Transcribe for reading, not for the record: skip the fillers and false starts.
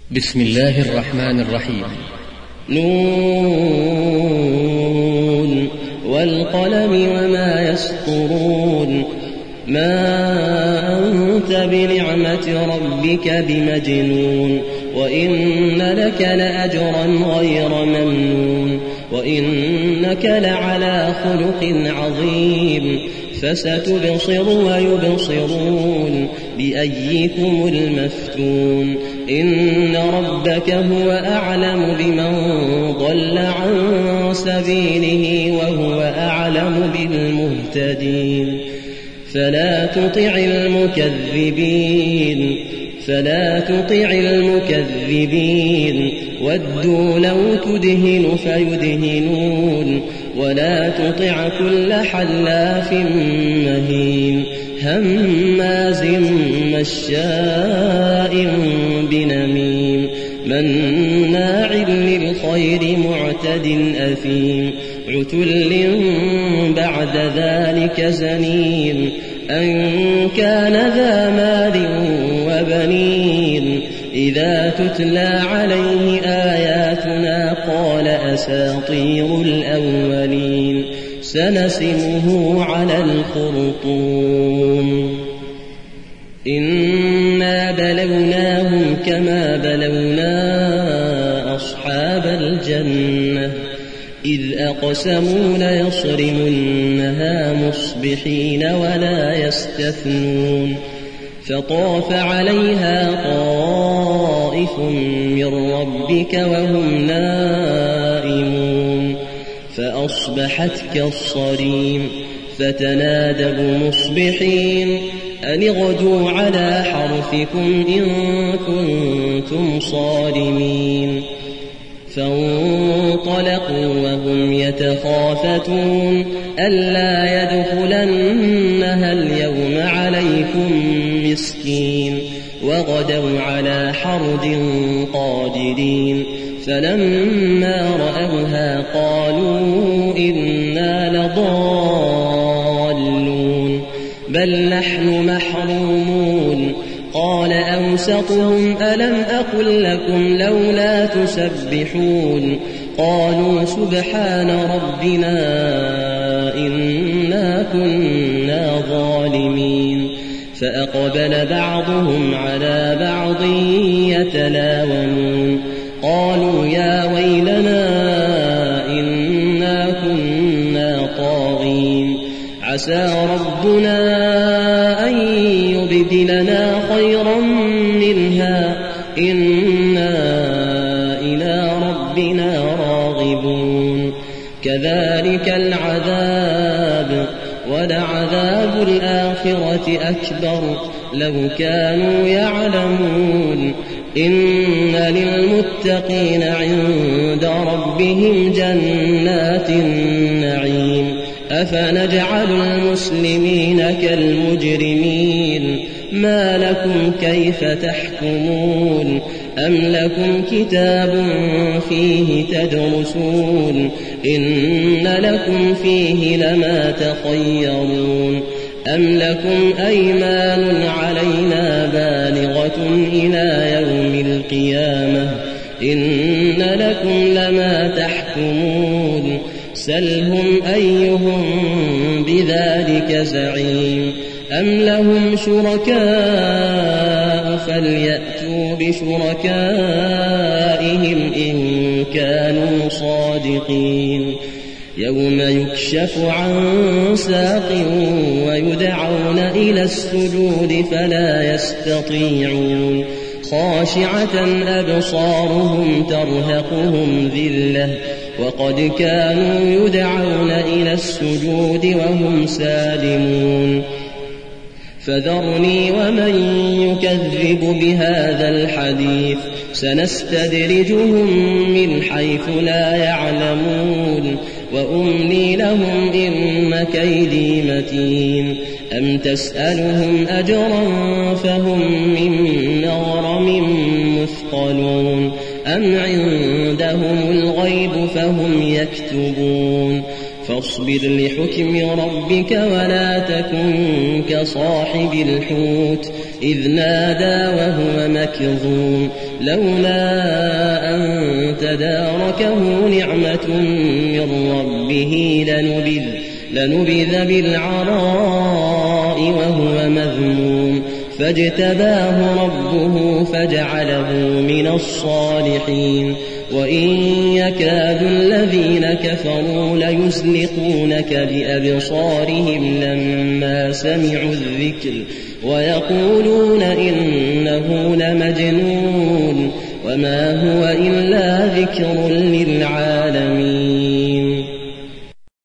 بسم الله الرحمن الرحيم. نون والقلم وما يسطرون. ما أنت بنعمة ربك بمجنون، وإن لك لأجرا غير ممنون، وإنك لعلى خلق عظيم. فستبصر ويبصرون بأيكم المفتون. إن ربك هو أعلم بمن ضل عن سبيله وهو أعلم بالمهتدين. فلا تطع المكذبين ودوا لو تدهن فيدهنون. ولا تطع كل حلاف مهين هماز مشاء بنميم مناع للخير معتد أثيم عتل بعد ذلك زنيم أن كان ذا مال وبنين. إذا تتلى عليه آياتنا قال أساطير الأولين. سنسمه على الخرطوم. إنا بلوناهم كما بلونا أصحاب الجنة إذ أقسموا ليصرمنها مصبحين ولا يستثنون. فطاف عليها طائف من ربك وهم نائمون فأصبحت كالصريم. فتنادوا مصبحين أن اغدوا على حرثكم إن كنتم صارمين. فانطلقوا وهم يتخافتون ألا يدخلنها اليوم عليكم مسكين. وغدوا على حرد قادرين. فلما رأوها قالوا إنا لضالون بل نحن محرومون. قال أوسطهم ألم أقل لكم لولا تسبحون. قالوا سبحان ربنا إنا كنا ظالمين. فأقبل بعضهم على بعض يتلاومون. قالوا يا ويلنا إنا كنا طاغين. عسى ربنا أن يبدلنا خيرا منها إنا إلى ربنا راغبون. كذلك العذاب ولعذاب الآخرة أكبر لو كانوا يعلمون. إن للمتقين عند ربهم جنات النعيم. أفنجعل المسلمين كالمجرمين ما لكم كيف تحكمون. أم لكم كتاب فيه تدرسون إن لكم فيه لما تخيرون. أم لكم أيمان علينا بالغة إلى يوم القيامة إن لكم لما تحكمون. سلهم أيهم بذلك زعيم. أم لهم شركاء فليأتوا بشركائهم إن كانوا صادقين. يوم يكشف عن ساق ويدعون إلى السجود فلا يستطيعون. خاشعة أبصارهم ترهقهم ذلة وقد كانوا يدعون إلى السجود وهم سالمون. فذرني ومن يكذب بهذا الحديث سنستدرجهم من حيث لا يعلمون. وأملي لهم إن كيدي متين. أم تسألهم أجرا فهم من مغرم مثقلون. أم عندهم الغيب فهم يكتبون. فاصبر لحكم ربك ولا تكن كصاحب الحوت إذ نادى وهو مكظوم لولا أن تداركه نعمة من ربه لنبذ بالعراء وهو مذموم فاجتباه ربه فجعله من الصالحين وإن يكاد الذين كفروا ليزلقونك بأبصارهم لما سمعوا الذكر ويقولون إنه لمجنون وما هو إلا ذكر للعالمين.